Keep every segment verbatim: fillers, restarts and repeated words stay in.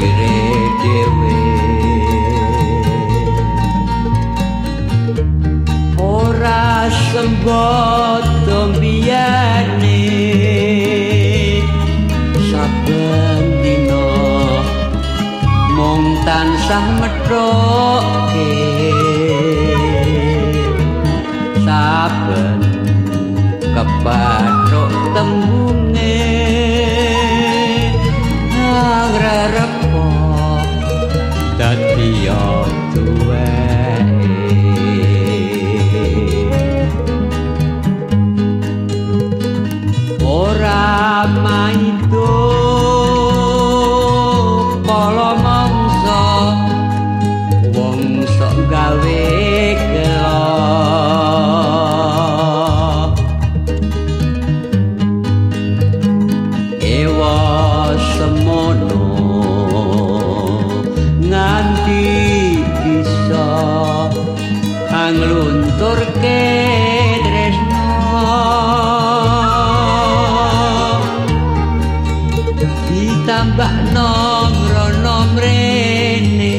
pikire dhewe ora sembodo mbiyane saben dina mung tansah methoke saben kepathuk tembunge ngrerepo dadi duweke ora maido kala mangsa wong sok gawe gelo ewa semono nganti bisa anglunturke tresno ditambah nomrono mrene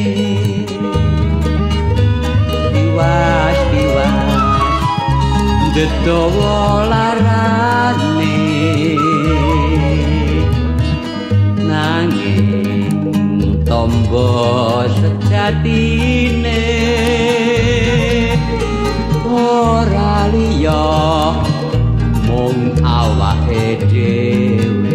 diwas-diwas detawa larane nanging tombo sejatine ora liya mung awake dhewe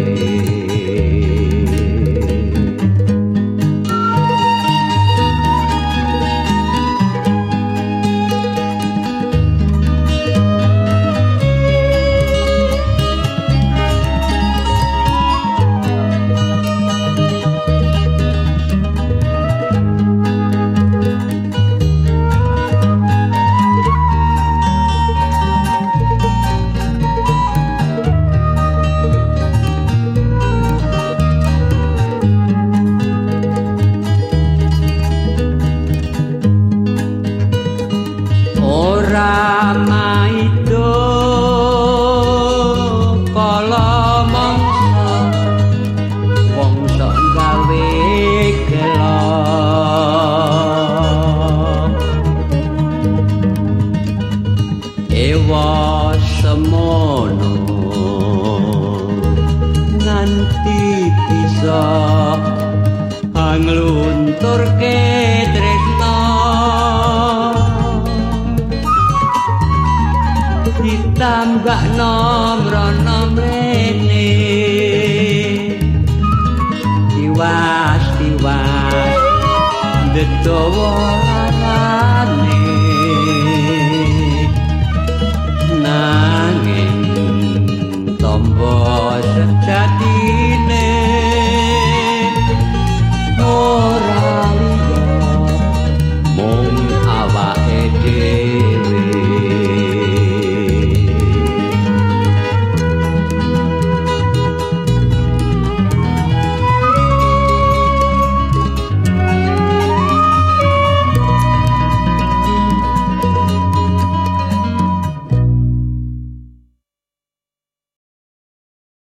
ora maido kala mangsa wong sok gawe gelo ewa semono nganti bisa anglunturke tresno ditambah nomrono mrene diwas-diwas detawa